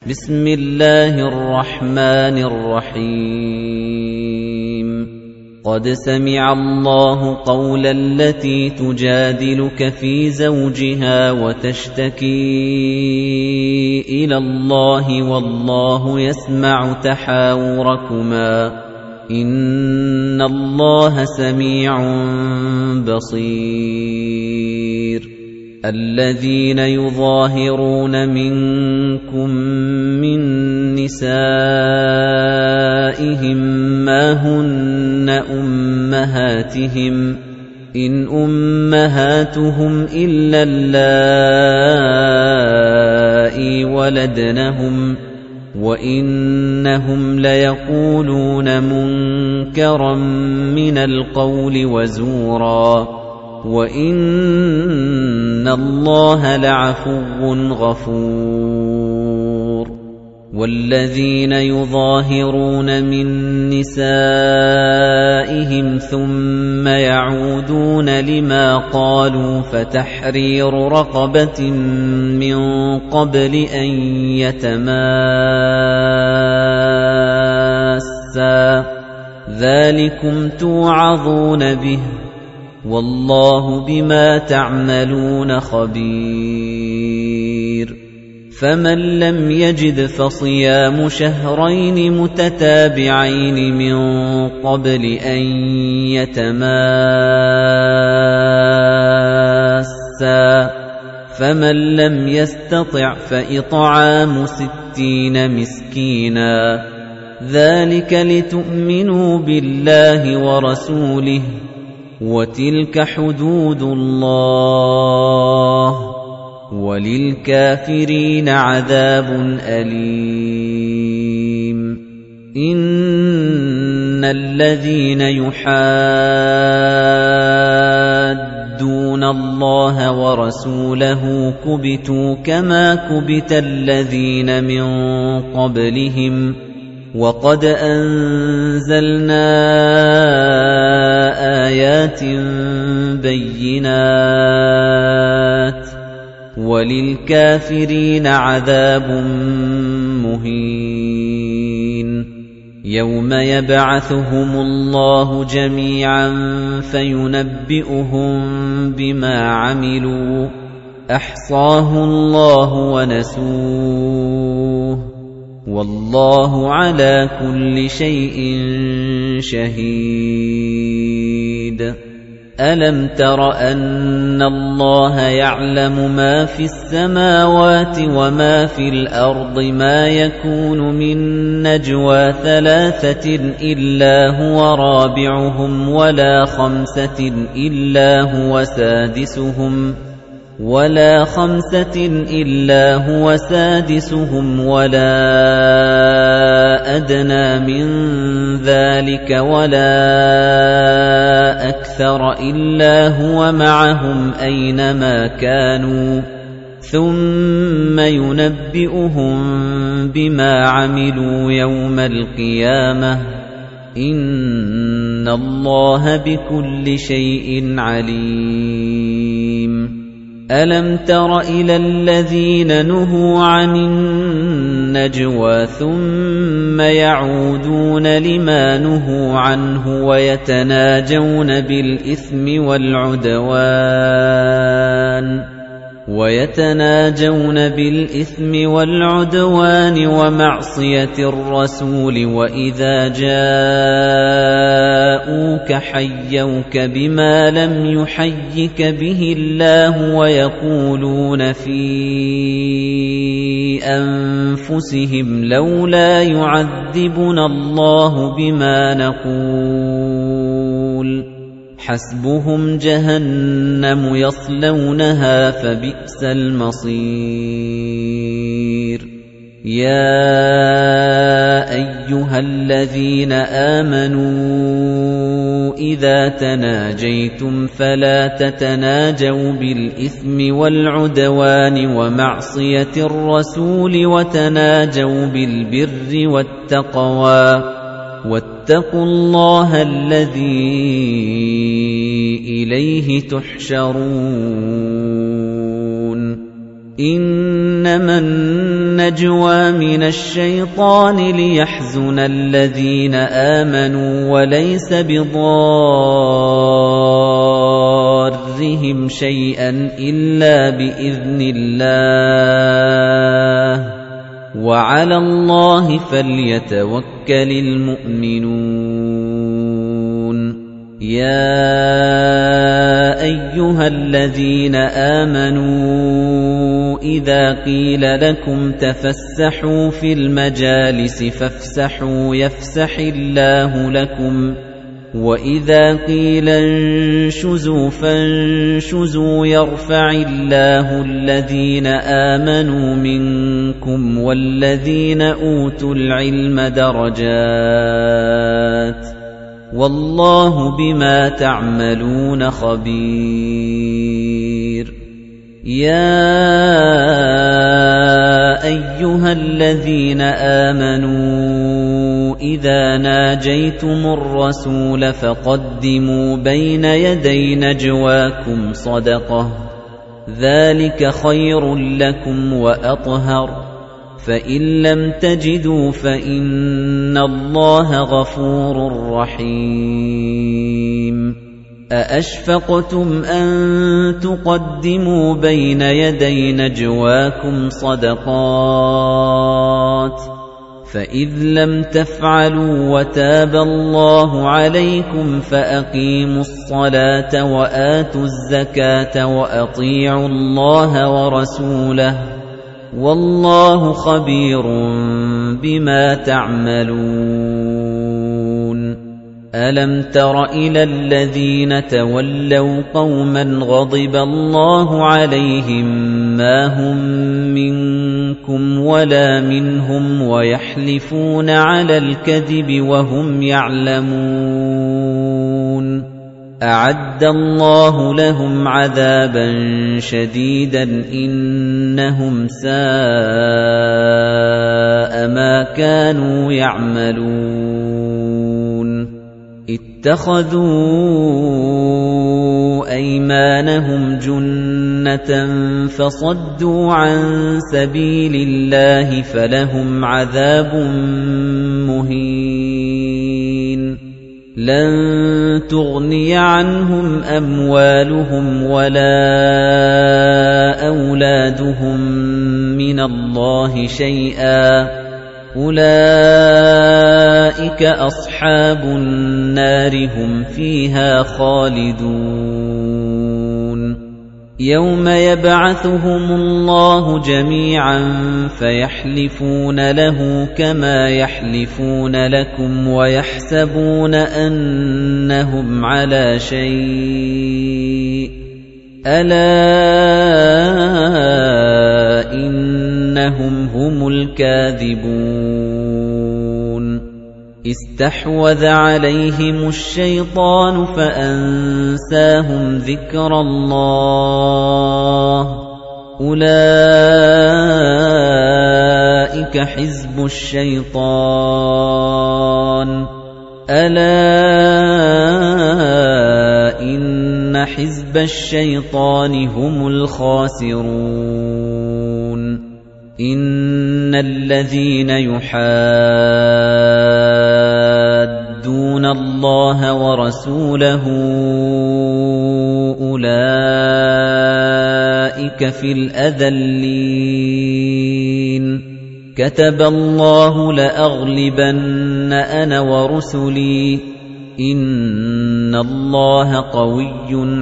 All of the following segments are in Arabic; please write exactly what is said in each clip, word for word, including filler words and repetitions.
بسم الله الرحمن الرحيم قد سمع الله قول التي تجادلك في زوجها وتشتكي إلى الله والله يسمع تحاوركما إن الله سميع بصير الذين يظاهرون منكم من نسائهم ما هن أمهاتهم إن أمهاتهم إلا اللائي ولدنهم وإنهم ليقولون منكرا من القول وزورا وَإِنَّ اللَّهَ لَعَفُوٌّ غَفُورٌ وَالَّذِينَ يُظَاهِرُونَ مِن نِّسَائِهِمْ ثُمَّ يَعُودُونَ لِمَا قَالُوا فَتَحْرِيرُ رَقَبَةٍ مِّن قَبْلِ أَن يَتَمَاسَّا ذَلِكُمْ تُوعَظُونَ بِهِ والله بما تعملون خبير فمن لم يجد فصيام شهرين متتابعين من قبل أن يتماسا فمن لم يستطع فإطعام ستين مسكينا ذلك لتؤمنوا بالله ورسوله وَتِلْكَ حُدُودُ اللَّهِ وَلِلْكَافِرِينَ عَذَابٌ أَلِيمٌ إِنَّ الَّذِينَ يُحَادُّونَ اللَّهَ وَرَسُولَهُ كُبِتُوا كَمَا كُبِتَ الَّذِينَ مِن قَبْلِهِمْ وَقَدْ أَنزَلْنَا آيَاتٍ بَيِّنَاتٍ وَلِلْكَافِرِينَ عَذَابٌ مُهِينٌ يَوْمَ يَبْعَثُهُمُ اللَّهُ جَمِيعًا فَيُنَبِّئُهُم بِمَا عَمِلُوا أَحْصَاهُ اللَّهُ وَنَسُوهُ والله على كل شيء شهيد ألم تر أن الله يعلم ما في السماوات وما في الأرض ما يكون من نجوى ثلاثة إلا هو رابعهم ولا خمسة إلا هو سادسهم ولا خمسة إلا هو سادسهم ولا أدنى من ذلك ولا أكثر إلا هو معهم أينما كانوا ثم ينبئهم بما عملوا يوم القيامة إن الله بكل شيء عليم ألم تر إلى الذين نهوا عن النجوى ثم يعودون لما نهوا عنه ويتناجون بالإثم والعدوان ويتناجون بالإثم والعدوان ومعصية الرسول وإذا جاءوك حيوك بما لم يحيك به الله ويقولون في أنفسهم لولا يعذبنا الله بما نقول حسبهم جهنم يصلونها فبئس المصير يا أيها الذين آمنوا إذا تناجيتم فلا تتناجوا بالإثم والعدوان ومعصية الرسول وتناجوا بالبر والتقوى واتقوا الله الذي إليه تحشرون إِنَّمَا النَّجْوَى مِنَ الشَّيْطَانِ لِيَحْزُنَ الَّذِينَ آمَنُوا وَلَيْسَ بِضَارِّهِمْ شَيْئًا إِلَّا بِإِذْنِ اللَّهِ وَعَلَى اللَّهِ فَلْيَتَوَكَّلِ الْمُؤْمِنُونَ يَا أَيُّهَا الَّذِينَ آمَنُوا إِذَا قِيلَ لَكُمْ تَفَسَّحُوا فِي الْمَجَالِسِ فَافْسَحُوا يَفْسَحِ اللَّهُ لَكُمْ وَإِذَا قِيلَ انشُزُوا فَانشُزُوا يَرْفَعِ اللَّهُ الَّذِينَ آمَنُوا مِنكُمْ وَالَّذِينَ أُوتُوا الْعِلْمَ دَرَجَاتٍ وَاللَّهُ بِمَا تَعْمَلُونَ خَبِيرٌ يَا أَيُّهَا الَّذِينَ آمَنُوا إِذَا نَاجَيْتُمُ الرَّسُولَ فَقَدِّمُوا بَيْنَ يَدَيْ نَجْوَاكُمْ صَدَقَةً ذَلِكَ خَيْرٌ لَّكُمْ وَأَطْهَرُ فَإِن لَّمْ تَجِدُوا فَإِنَّ اللَّهَ غَفُورٌ رَّحِيمٌ أَأَشْفَقْتُمْ أَن تُقَدِّمُوا بَيْنَ يَدَيْ نَجْوَاكُمْ صَدَقَاتٍ فَإِذْ لَمْ تَفْعَلُوا وَتَابَ اللَّهُ عَلَيْكُمْ فَأَقِيمُوا الصَّلَاةَ وَآتُوا الزَّكَاةَ وَأَطِيعُوا اللَّهَ وَرَسُولَهُ وَاللَّهُ خَبِيرٌ بِمَا تَعْمَلُونَ أَلَمْ تَرَ إِلَى الَّذِينَ تَوَلَّوْا قَوْمًا غَضِبَ اللَّهُ عَلَيْهِمْ مَا هُمْ مِنكُمْ وَلَا مِنْهُمْ وَيَحْلِفُونَ عَلَى الْكَذِبِ وَهُمْ يَعْلَمُونَ أَعَدَّ اللَّهُ لَهُمْ عَذَابًا شَدِيدًا إِنَّهُمْ سَاءَ مَا كَانُوا يَعْمَلُونَ اتَّخَذُوا أَيْمَانَهُمْ جُنَّةً فَصَدُّوا عَن سَبِيلِ اللَّهِ فَلَهُمْ عَذَابٌ مُّهِينٌ لَن تُغْنِيَ عَنْهُمْ أَمْوَالُهُمْ وَلَا أَوْلَادُهُم مِّنَ اللَّهِ شَيْئًا أُولَئِكَ أَصْحَابُ النَّارِ هُمْ فِيهَا خَالِدُونَ يَوْمَ يَبْعَثُهُمُ اللَّهُ جَمِيعًا فَيَحْلِفُونَ لَهُ كَمَا يَحْلِفُونَ لَكُمْ وَيَحْسَبُونَ أَنَّهُمْ عَلَى شَيْءٍ أَلَا إِنَّهُمْ هُمُ الْكَاذِبُونَ اسْتَحْوَذَ عَلَيْهِمُ الشَّيْطَانُ فَأَنسَاهُمْ ذِكْرَ اللَّهِ أُولَئِكَ حِزْبُ الشَّيْطَانِ أَلَا إِنَّ حِزْبَ الشَّيْطَانِ هُمُ الْخَاسِرُونَ إِنَّ الَّذِينَ يُحَادُّونَ اللَّهَ وَرَسُولَهُ أُولَئِكَ فِي الْأَذَلِّينَ كَتَبَ اللَّهُ لَأَغْلِبَنَّ أَنَا وَرُسُلِي إِنَّ اللَّهَ قَوِيٌّ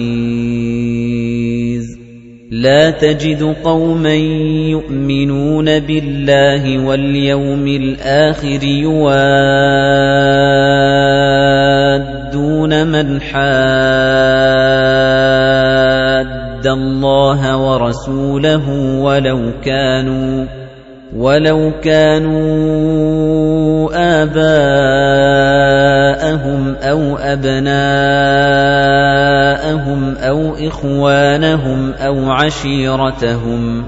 عَزِيزٌ لَا تَجِدُ قَوْمًا يُؤْمِنُونَ بِاللَّهِ وَالْيَوْمِ الْآخِرِ يُوَادُّونَ مَنْ حَادَّ اللَّهَ وَرَسُولَهُ وَلَوْ كَانُوا وَلَوْ كَانُوا آبَاءَهُمْ أَوْ أَبْنَاءَهُمْ أَوْ إِخْوَانَهُمْ أَوْ عَشِيرَتَهُمْ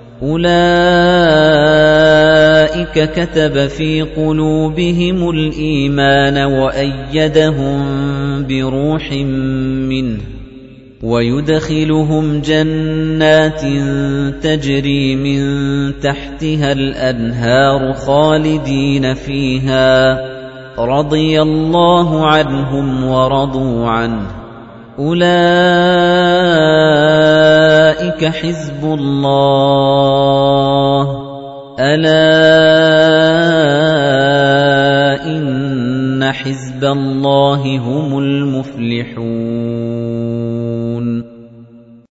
أُولَئِكَ كَتَبَ فِي قُلُوبِهِمُ الْإِيمَانَ وَأَيَّدَهُم بِرُوحٍ مِّنْهُ وَيُدْخِلُهُمْ جَنَّاتٍ تَجْرِي مِن تَحْتِهَا الْأَنْهَارُ خَالِدِينَ فِيهَا رَضِيَ اللَّهُ عَنْهُمْ وَرَضُوا عَنْهُ أُولَئِكَ حِزْبُ اللَّهِ أَلَا إِنَّ حِزْبَ اللَّهِ هُمُ الْمُفْلِحُونَ